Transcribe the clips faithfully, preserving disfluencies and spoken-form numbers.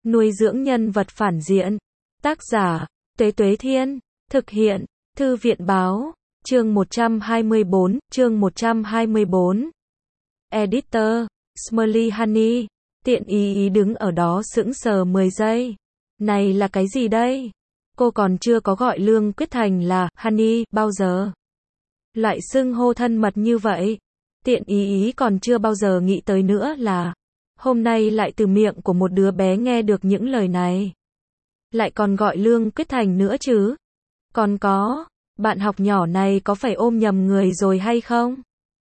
Nuôi dưỡng nhân vật phản diện. Tác giả, Tuế Tuế Thiên. Thực hiện, Thư viện Báo. Chương một trăm hai mươi bốn, chương một trăm hai mươi bốn. Editor, Smiley Honey. Tiện ý ý đứng ở đó sững sờ mười giây. Này là cái gì đây? Cô còn chưa có gọi Lương Quyết Thành là Honey bao giờ. Loại xưng hô thân mật như vậy. Tiện ý ý còn chưa bao giờ nghĩ tới nữa là hôm nay lại từ miệng của một đứa bé nghe được những lời này. Lại còn gọi Lương Quyết Thành nữa chứ. Còn có, bạn học nhỏ này có phải ôm nhầm người rồi hay không?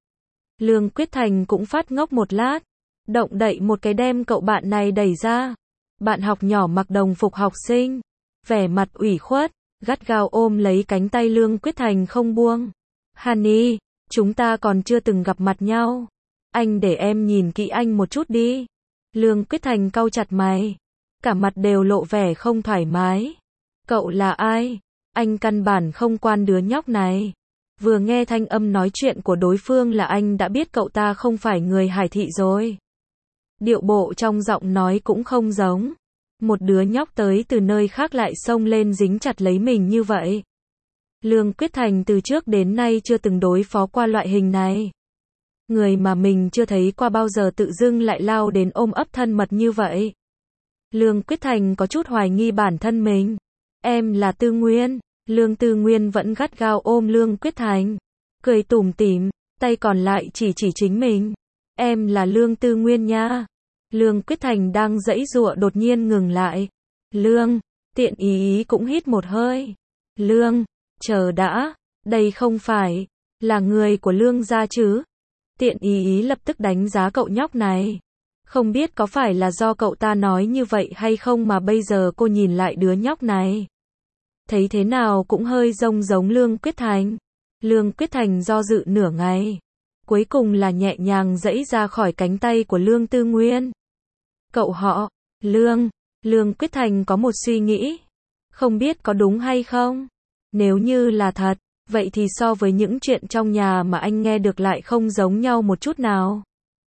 Lương Quyết Thành cũng phát ngốc một lát. Động đậy một cái đem cậu bạn này đẩy ra. Bạn học nhỏ mặc đồng phục học sinh. Vẻ mặt ủy khuất, gắt gao ôm lấy cánh tay Lương Quyết Thành không buông. Honey, chúng ta còn chưa từng gặp mặt nhau. Anh để em nhìn kỹ anh một chút đi. Lương Quyết Thành cau chặt mày. Cả mặt đều lộ vẻ không thoải mái. Cậu là ai? Anh căn bản không quan đứa nhóc này. Vừa nghe thanh âm nói chuyện của đối phương là anh đã biết cậu ta không phải người Hải Thị rồi. Điệu bộ trong giọng nói cũng không giống. Một đứa nhóc tới từ nơi khác lại xông lên dính chặt lấy mình như vậy. Lương Quyết Thành từ trước đến nay chưa từng đối phó qua loại hình này. Người mà mình chưa thấy qua bao giờ tự dưng lại lao đến ôm ấp thân mật như vậy. Lương Quyết Thành có chút hoài nghi bản thân mình. Em là Tư Nguyên. Lương Tư Nguyên vẫn gắt gao ôm Lương Quyết Thành. Cười tủm tỉm, tay còn lại chỉ chỉ chính mình. Em là Lương Tư Nguyên nha. Lương Quyết Thành đang giãy giụa đột nhiên ngừng lại. Lương, tiện ý ý cũng hít một hơi. Lương, chờ đã, đây không phải là người của Lương gia chứ? Tiện ý ý lập tức đánh giá cậu nhóc này. Không biết có phải là do cậu ta nói như vậy hay không mà bây giờ cô nhìn lại đứa nhóc này. Thấy thế nào cũng hơi giống giống Lương Quyết Thành. Lương Quyết Thành do dự nửa ngày. Cuối cùng là nhẹ nhàng giãy ra khỏi cánh tay của Lương Tư Nguyên. Cậu họ, Lương, Lương Quyết Thành có một suy nghĩ. Không biết có đúng hay không? Nếu như là thật, vậy thì so với những chuyện trong nhà mà anh nghe được lại không giống nhau một chút nào.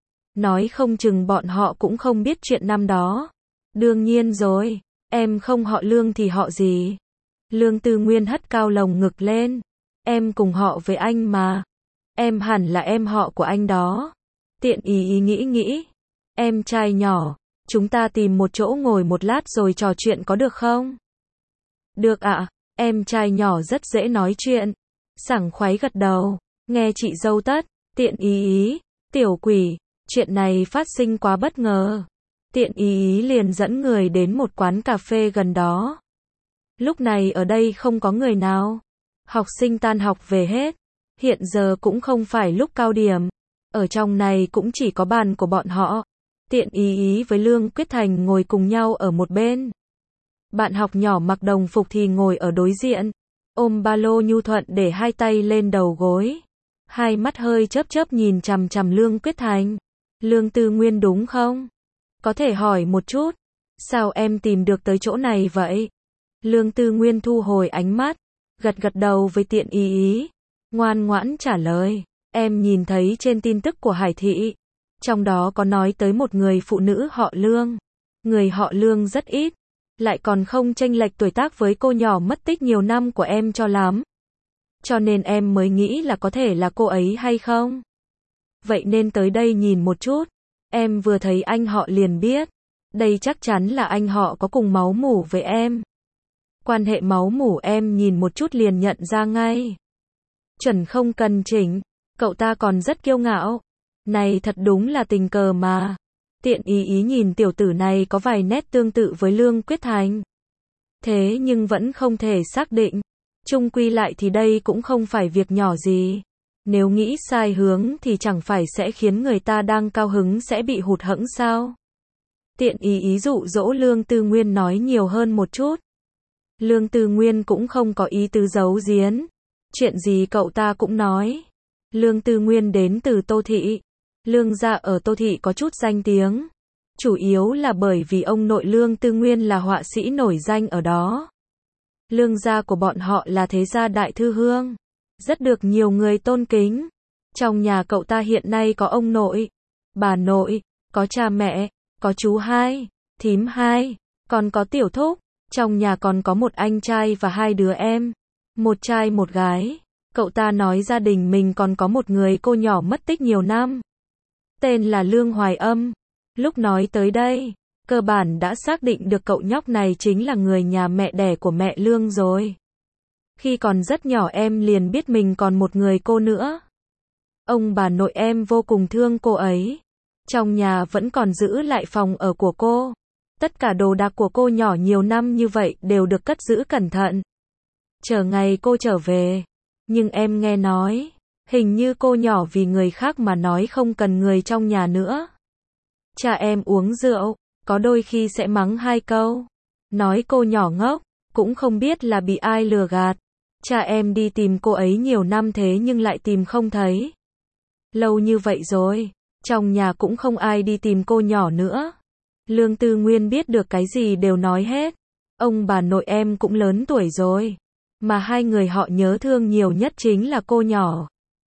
Nói không chừng bọn họ cũng không biết chuyện năm đó. Đương nhiên rồi, em không họ Lương thì họ gì? Lương Tư Nguyên hất cao lồng ngực lên. Em cùng họ với anh mà. Em hẳn là em họ của anh đó. Tiện ý ý nghĩ nghĩ. Em trai nhỏ, chúng ta tìm một chỗ ngồi một lát rồi trò chuyện có được không? Được ạ, à, em trai nhỏ rất dễ nói chuyện. Sảng khoái gật đầu. Nghe chị dâu tất, tiện ý ý, tiểu quỷ, chuyện này phát sinh quá bất ngờ. Tiện ý ý liền dẫn người đến một quán cà phê gần đó. Lúc này ở đây không có người nào. Học sinh tan học về hết. Hiện giờ cũng không phải lúc cao điểm. Ở trong này cũng chỉ có bàn của bọn họ. Tiện ý ý với Lương Quyết Thành ngồi cùng nhau ở một bên. Bạn học nhỏ mặc đồng phục thì ngồi ở đối diện. Ôm ba lô nhu thuận để hai tay lên đầu gối. Hai mắt hơi chớp chớp nhìn chằm chằm Lương Quyết Thành. Lương Tư Nguyên đúng không? Có thể hỏi một chút. Sao em tìm được tới chỗ này vậy? Lương Tư Nguyên thu hồi ánh mắt. Gật gật đầu với tiện ý ý. Ngoan ngoãn trả lời. Em nhìn thấy trên tin tức của Hải Thị. Trong đó có nói tới một người phụ nữ họ Lương. Người họ Lương rất ít. Lại còn không chênh lệch tuổi tác với cô nhỏ mất tích nhiều năm của em cho lắm. Cho nên em mới nghĩ là có thể là cô ấy hay không? Vậy nên tới đây nhìn một chút. Em vừa thấy anh họ liền biết. Đây chắc chắn là anh họ có cùng máu mủ với em. Quan hệ máu mủ em nhìn một chút liền nhận ra ngay. Chuẩn không cần chỉnh. Cậu ta còn rất kiêu ngạo. Này thật đúng là tình cờ mà. Tiện ý ý nhìn tiểu tử này có vài nét tương tự với Lương Quyết Thành. Thế nhưng vẫn không thể xác định. Chung quy lại thì đây cũng không phải việc nhỏ gì. Nếu nghĩ sai hướng thì chẳng phải sẽ khiến người ta đang cao hứng sẽ bị hụt hẫng sao? Tiện ý ý dụ dỗ Lương Tư Nguyên nói nhiều hơn một chút. Lương Tư Nguyên cũng không có ý tứ giấu giếm. Chuyện gì cậu ta cũng nói. Lương Tư Nguyên đến từ Tô Thị. Lương gia ở Tô Thị có chút danh tiếng. Chủ yếu là bởi vì ông nội Lương Tư Nguyên là họa sĩ nổi danh ở đó. Lương gia của bọn họ là thế gia đại thư hương. Rất được nhiều người tôn kính. Trong nhà cậu ta hiện nay có ông nội, bà nội, có cha mẹ, có chú hai, thím hai, Còn có tiểu thúc, trong nhà còn có một anh trai và hai đứa em, một trai một gái. Cậu ta nói gia đình mình còn có một người cô nhỏ mất tích nhiều năm, tên là Lương Hoài Âm. Lúc nói tới đây, cơ bản đã xác định được cậu nhóc này chính là người nhà mẹ đẻ của mẹ Lương rồi. Khi còn rất nhỏ em liền biết mình còn một người cô nữa. Ông bà nội em vô cùng thương cô ấy. Trong nhà vẫn còn giữ lại phòng ở của cô. Tất cả đồ đạc của cô nhỏ nhiều năm như vậy đều được cất giữ cẩn thận. Chờ ngày cô trở về. Nhưng em nghe nói, hình như cô nhỏ vì người khác mà nói không cần người trong nhà nữa. Cha em uống rượu, có đôi khi sẽ mắng hai câu. Nói cô nhỏ ngốc, cũng không biết là bị ai lừa gạt. Cha em đi tìm cô ấy nhiều năm thế nhưng lại tìm không thấy. Lâu như vậy rồi, trong nhà cũng không ai đi tìm cô nhỏ nữa. Lương Tư Nguyên biết được cái gì đều nói hết. Ông bà nội em cũng lớn tuổi rồi, mà hai người họ nhớ thương nhiều nhất chính là cô nhỏ.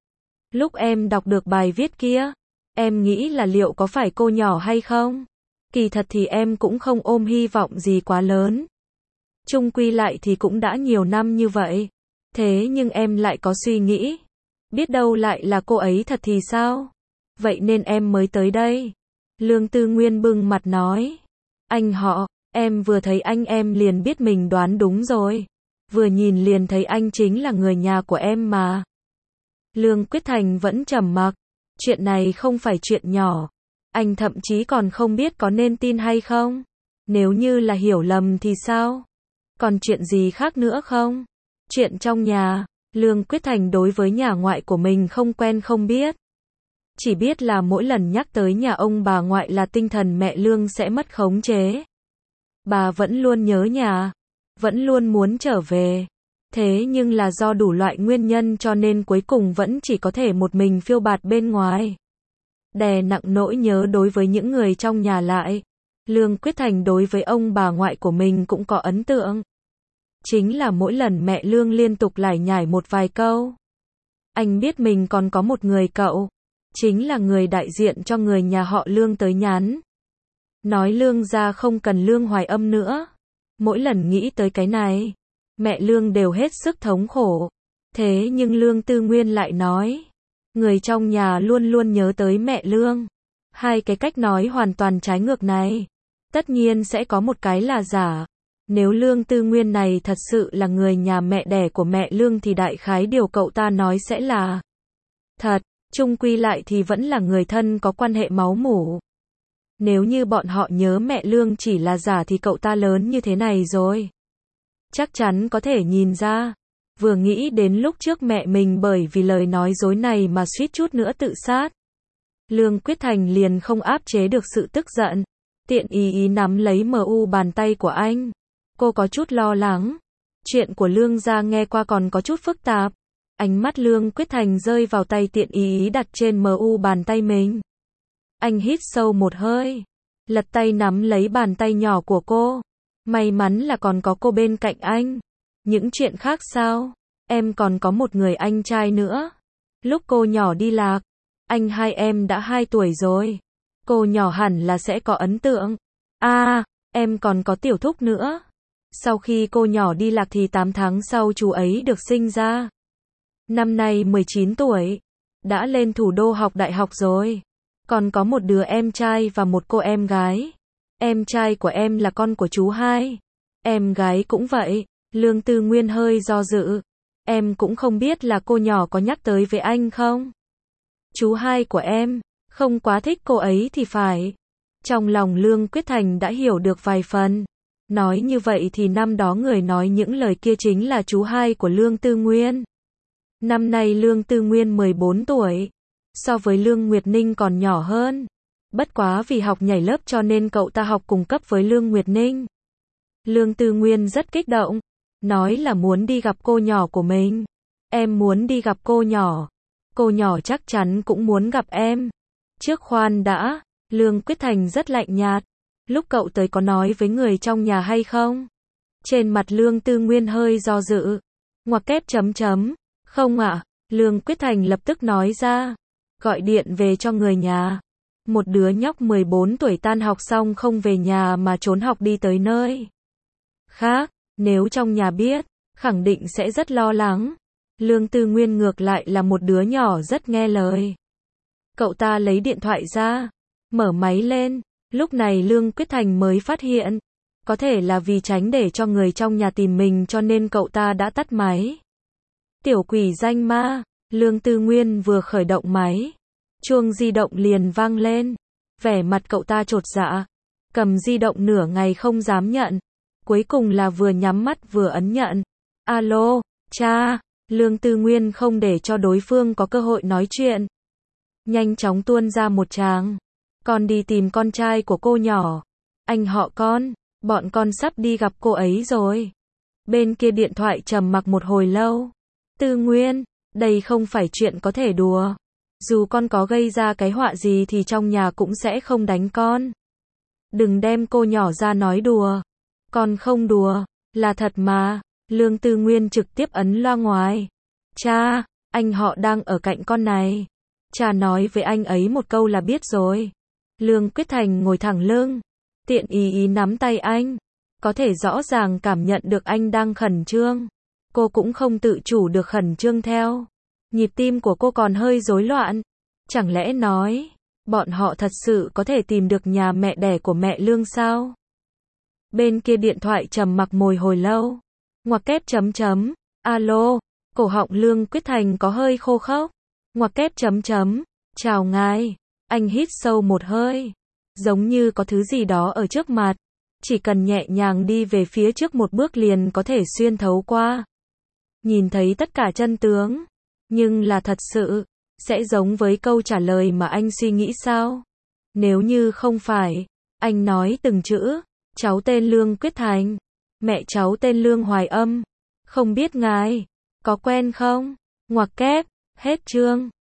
Lúc em đọc được bài viết kia, em nghĩ là liệu có phải cô nhỏ hay không? Kỳ thật thì em cũng không ôm hy vọng gì quá lớn. Chung quy lại thì cũng đã nhiều năm như vậy. Thế nhưng em lại có suy nghĩ, biết đâu lại là cô ấy thật thì sao? Vậy nên em mới tới đây. Lương Tư Nguyên bưng mặt nói. Anh họ, em vừa thấy anh em liền biết mình đoán đúng rồi. Vừa nhìn liền thấy anh chính là người nhà của em mà. Lương Quyết Thành vẫn trầm mặc. Chuyện này không phải chuyện nhỏ. Anh thậm chí còn không biết có nên tin hay không. Nếu như là hiểu lầm thì sao? Còn chuyện gì khác nữa không? Chuyện trong nhà, Lương Quyết Thành đối với nhà ngoại của mình không quen không biết. Chỉ biết là mỗi lần nhắc tới nhà ông bà ngoại là tinh thần mẹ Lương sẽ mất khống chế. Bà vẫn luôn nhớ nhà, vẫn luôn muốn trở về. Thế nhưng là do đủ loại nguyên nhân cho nên cuối cùng vẫn chỉ có thể một mình phiêu bạt bên ngoài. Đè nặng nỗi nhớ đối với những người trong nhà lại. Lương Quyết Thành đối với ông bà ngoại của mình cũng có ấn tượng. Chính là mỗi lần mẹ Lương liên tục lải nhải một vài câu. Anh biết mình còn có một người cậu. Chính là người đại diện cho người nhà họ Lương tới nhắn. Nói Lương gia không cần Lương Hoài Âm nữa. Mỗi lần nghĩ tới cái này, mẹ Lương đều hết sức thống khổ. Thế nhưng Lương Tư Nguyên lại nói, người trong nhà luôn luôn nhớ tới mẹ Lương. Hai cái cách nói hoàn toàn trái ngược này. Tất nhiên sẽ có một cái là giả. Nếu Lương Tư Nguyên này thật sự là người nhà mẹ đẻ của mẹ Lương thì đại khái điều cậu ta nói sẽ là thật. Chung quy lại thì vẫn là người thân có quan hệ máu mủ. Nếu như bọn họ nhớ mẹ Lương chỉ là giả thì cậu ta lớn như thế này rồi. Chắc chắn có thể nhìn ra. Vừa nghĩ đến lúc trước mẹ mình bởi vì lời nói dối này mà suýt chút nữa tự sát. Lương Quyết Thành liền không áp chế được sự tức giận. Tiện ý ý nắm lấy mờ u bàn tay của anh. Cô có chút lo lắng. Chuyện của Lương gia nghe qua còn có chút phức tạp. Ánh mắt Lương Quyết Thành rơi vào tay tiện ý ý đặt trên mờ u bàn tay mình. Anh hít sâu một hơi. Lật tay nắm lấy bàn tay nhỏ của cô. May mắn là còn có cô bên cạnh anh. Những chuyện khác sao? Em còn có một người anh trai nữa. Lúc cô nhỏ đi lạc, anh hai em đã hai tuổi rồi. Cô nhỏ hẳn là sẽ có ấn tượng. À, em còn có tiểu thúc nữa. Sau khi cô nhỏ đi lạc thì tám tháng sau chú ấy được sinh ra. Năm nay mười chín tuổi. Đã lên thủ đô học đại học rồi. Còn có một đứa em trai và một cô em gái. Em trai của em là con của chú hai. Em gái cũng vậy. Lương Tư Nguyên hơi do dự. Em cũng không biết là cô nhỏ có nhắc tới với anh không? Chú hai của em không quá thích cô ấy thì phải. Trong lòng Lương Quyết Thành đã hiểu được vài phần. Nói như vậy thì năm đó người nói những lời kia chính là chú hai của Lương Tư Nguyên. Năm nay Lương Tư Nguyên mười bốn tuổi. So với Lương Nguyệt Ninh còn nhỏ hơn. Bất quá vì học nhảy lớp cho nên cậu ta học cùng cấp với Lương Nguyệt Ninh. Lương Tư Nguyên rất kích động. Nói là muốn đi gặp cô nhỏ của mình. Em muốn đi gặp cô nhỏ. Cô nhỏ chắc chắn cũng muốn gặp em. Trước khoan đã. Lương Quyết Thành rất lạnh nhạt. Lúc cậu tới có nói với người trong nhà hay không? Trên mặt Lương Tư Nguyên hơi do dự. Ngoặc kép chấm chấm. Không ạ. Lương Quyết Thành lập tức nói ra. Gọi điện về cho người nhà. Một đứa nhóc mười bốn tuổi tan học xong không về nhà mà trốn học đi tới nơi khác, nếu trong nhà biết, khẳng định sẽ rất lo lắng. Lương Tư Nguyên ngược lại là một đứa nhỏ rất nghe lời. Cậu ta lấy điện thoại ra, mở máy lên, lúc này Lương Quyết Thành mới phát hiện, có thể là vì tránh để cho người trong nhà tìm mình cho nên cậu ta đã tắt máy. Tiểu quỷ danh ma, Lương Tư Nguyên vừa khởi động máy, chuông di động liền vang lên, vẻ mặt cậu ta chột dạ, cầm di động nửa ngày không dám nhận, cuối cùng là vừa nhắm mắt vừa ấn nhận. Alo, cha, Lương Tư Nguyên không để cho đối phương có cơ hội nói chuyện. Nhanh chóng tuôn ra một tràng, con đi tìm con trai của cô nhỏ, anh họ con, bọn con sắp đi gặp cô ấy rồi. Bên kia điện thoại trầm mặc một hồi lâu. Tư Nguyên, đây không phải chuyện có thể đùa. Dù con có gây ra cái họa gì thì trong nhà cũng sẽ không đánh con. Đừng đem cô nhỏ ra nói đùa. Con không đùa, là thật mà. Lương Tư Nguyên trực tiếp ấn loa ngoài. Cha, anh họ đang ở cạnh con này. Cha nói với anh ấy một câu là biết rồi. Lương Quyết Thành ngồi thẳng lưng, tiện ý ý nắm tay anh. Có thể rõ ràng cảm nhận được anh đang khẩn trương. Cô cũng không tự chủ được khẩn trương theo. Nhịp tim của cô còn hơi rối loạn. Chẳng lẽ nói, bọn họ thật sự có thể tìm được nhà mẹ đẻ của mẹ Lương sao? Bên kia điện thoại trầm mặc mồi hồi lâu. Ngoặc kép chấm chấm. Alo, cổ họng Lương Quyết Thành có hơi khô khốc. Ngoặc kép chấm chấm. Chào ngài. Anh hít sâu một hơi. Giống như có thứ gì đó ở trước mặt. Chỉ cần nhẹ nhàng đi về phía trước một bước liền có thể xuyên thấu qua. Nhìn thấy tất cả chân tướng. Nhưng là thật sự, sẽ giống với câu trả lời mà anh suy nghĩ sao? Nếu như không phải, anh nói từng chữ, cháu tên Lương Quyết Thành, mẹ cháu tên Lương Hoài Âm, không biết ngài, có quen không? Ngoặc kép, hết chương.